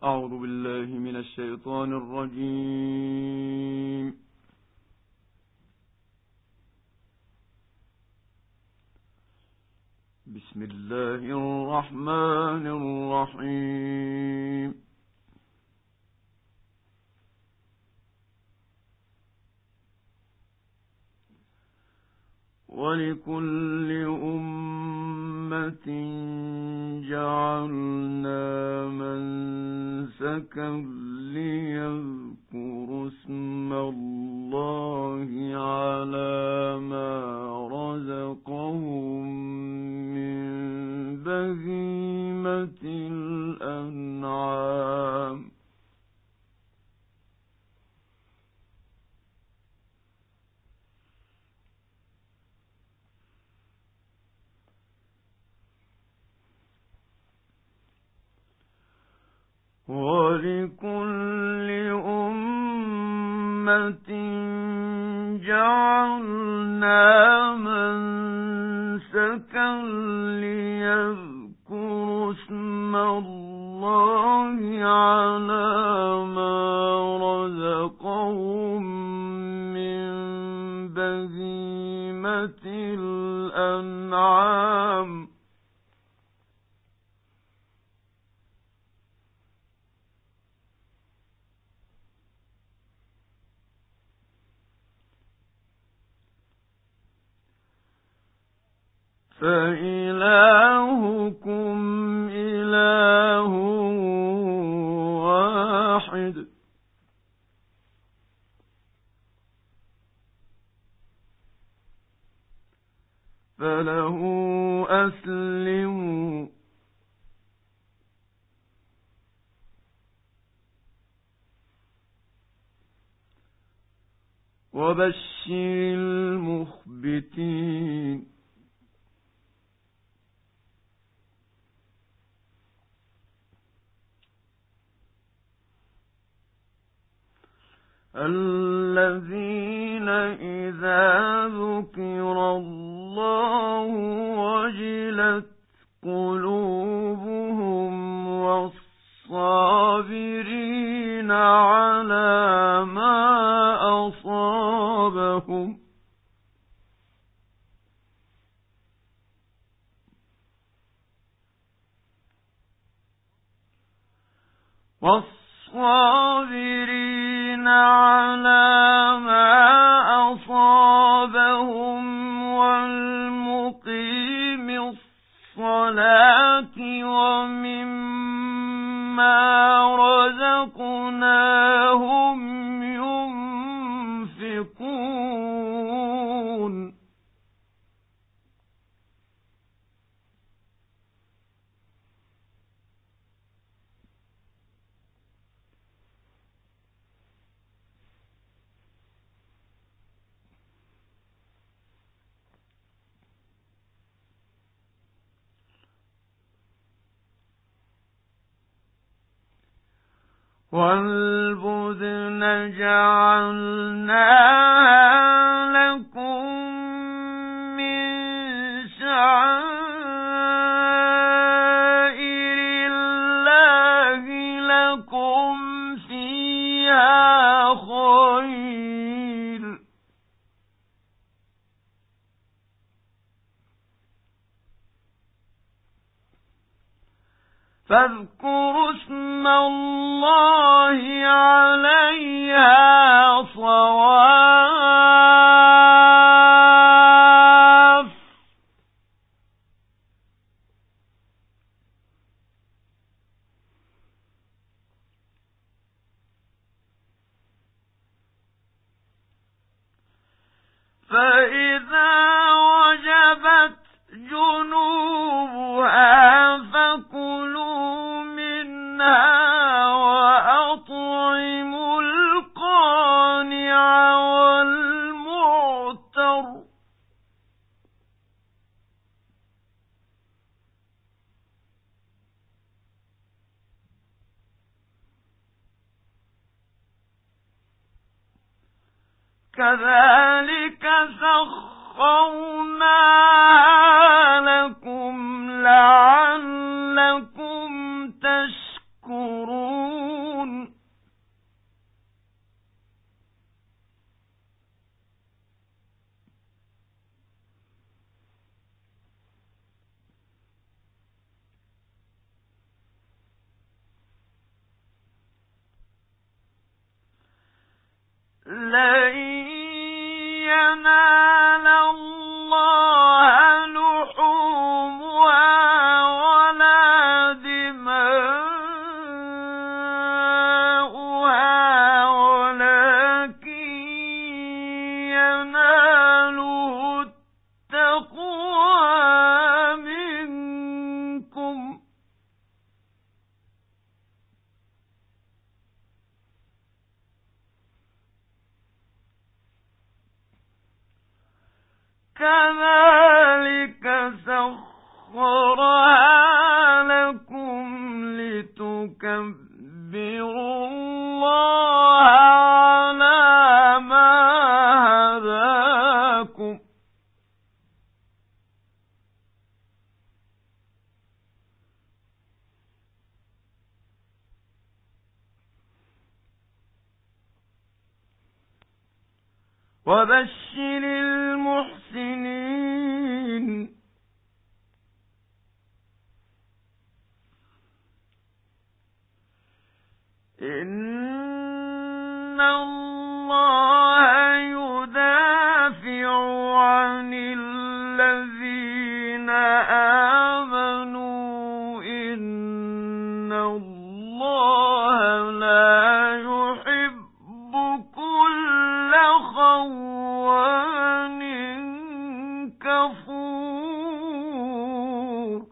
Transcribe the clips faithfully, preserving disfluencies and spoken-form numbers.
أعوذ بالله من الشيطان الرجيم. بسم الله الرحمن الرحيم. ولكل أمة جعلنا منسكا ليذكروا اسم الله على ما رزقهم من بهيمة الأنعام. ولكل أمة جعلنا منسكا ليذكروا اسم الله على ما رزقهم من بهيمة الأنعام. فإلهكم إله واحد، فله أسلموا. وبشر المخبتين. الذين إذا ذكر الله وجلت قلوبهم والصابرين على ما أصابهم والصابرين على ما أصابهم والمقيم الصلاة ومما رزقناهم ينفقون. والبدن جعلناها لكم من شعائر الله لكم فيها خير، فاذكروا اسم الله عليها صواف، فإذا وجبت جنوبها فكلوا منها وأطعموا القانع والمعتر. كذلك سخرناها لكم لعلكم تشكرون. لن ينال الله لحومها ولا دماؤها ولكن يناله التقوى منكم كذلك سخرها لكم لتكبروا الله على ما هداكم وبشر المحسنين إن الله يدافع عن الذين آمنوا إن الله لا يحب كل خوان كفور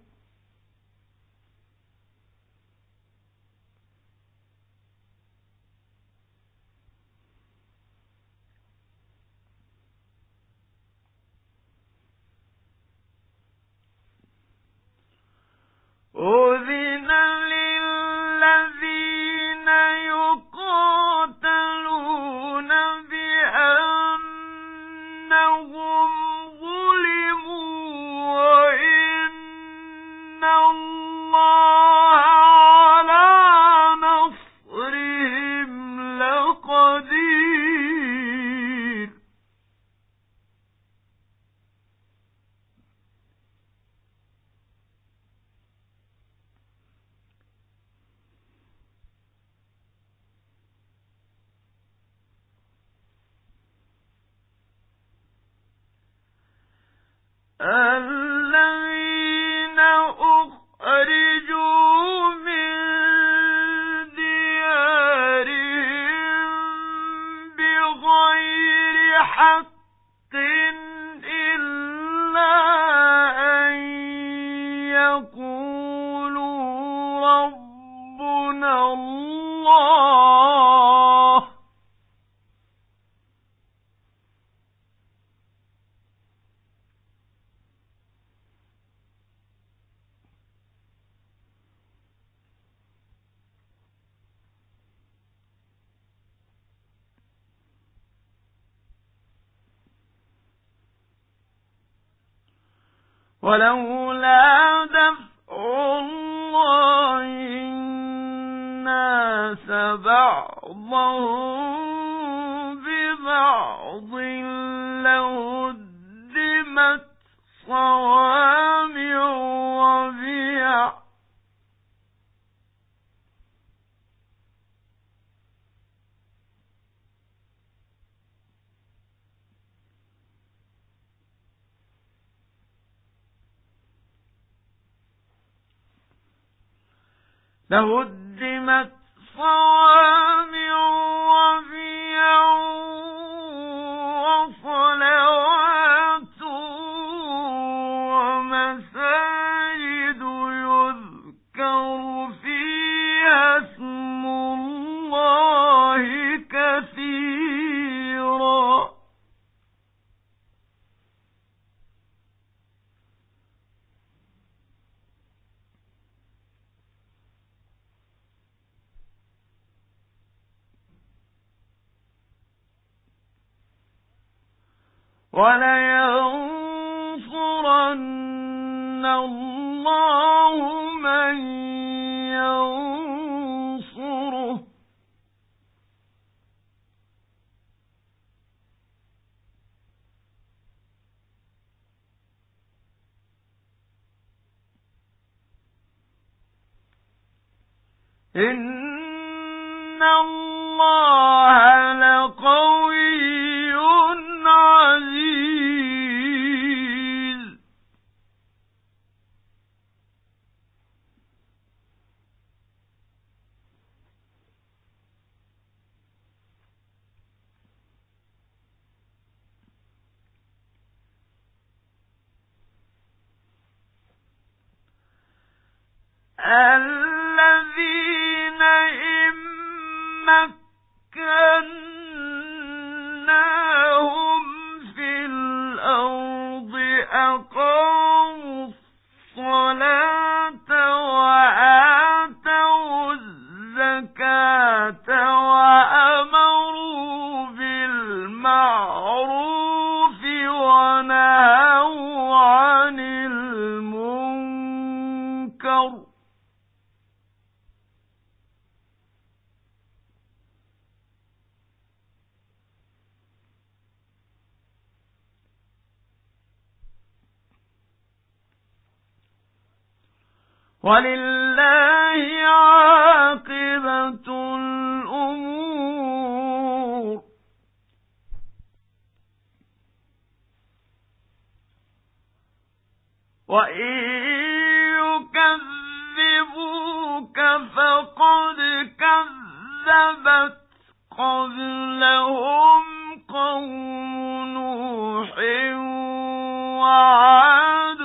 أذن للذين يقاتلون بأنهم ظلموا وإن الله على نصرهم لقدير الذين أخرجوا من ديارهم بغير حق إلا أن يقولوا ربنا الله ولولا دفع الله الناس بعضهم ببعض لهدمت صوامع وبيع لهدمت صوامع وبيع وصلوات ومساجد يذكر فيها اسم الله كثيرا وَلَيَنصُرَنَّ اللَّهُ مَن يَنصُرُهُ إِنَّ اللَّهَ لَقَوِيٌّ الذين إن مكناهم في الأرض أقاموا الصلاة وآتوا الزكاة وأمروا بالمعروف ونهوا عن المنكر ولله عاقبة الأمور وإن يكذبوك فقد كذبت قبلهم قوم نوح وعاد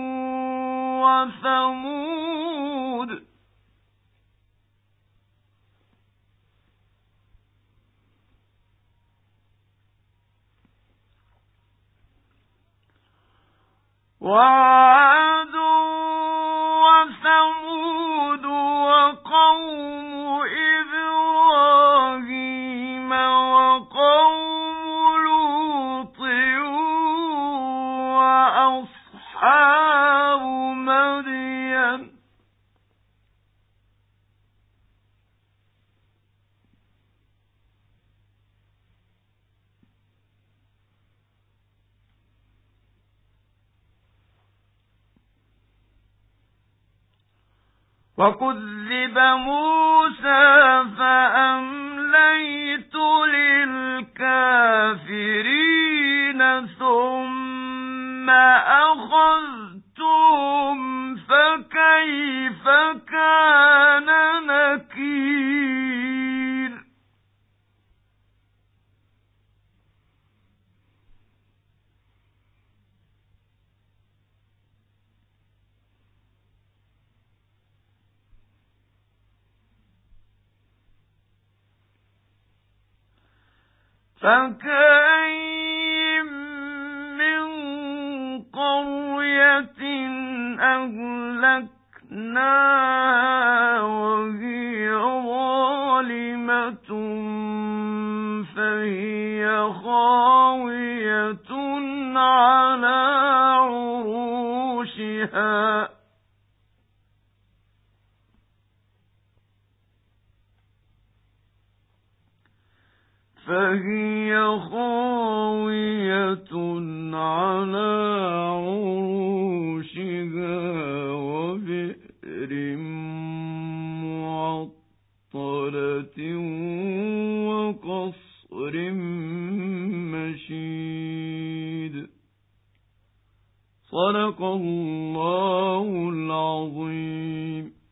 وثمود وعاد وثمود وقوم إبراهيم وقوم لوط وأصحاب مدين وكذب موسى فأمليت للكافرين ثم أخذتهم فكيف كان نكير فكأين من قرية أهلكناها وهي ظالمة فهي خاوية على عروشها فهي خاوية على عروشها وبئر معطلة وقصر مشيد. صدق الله العظيم.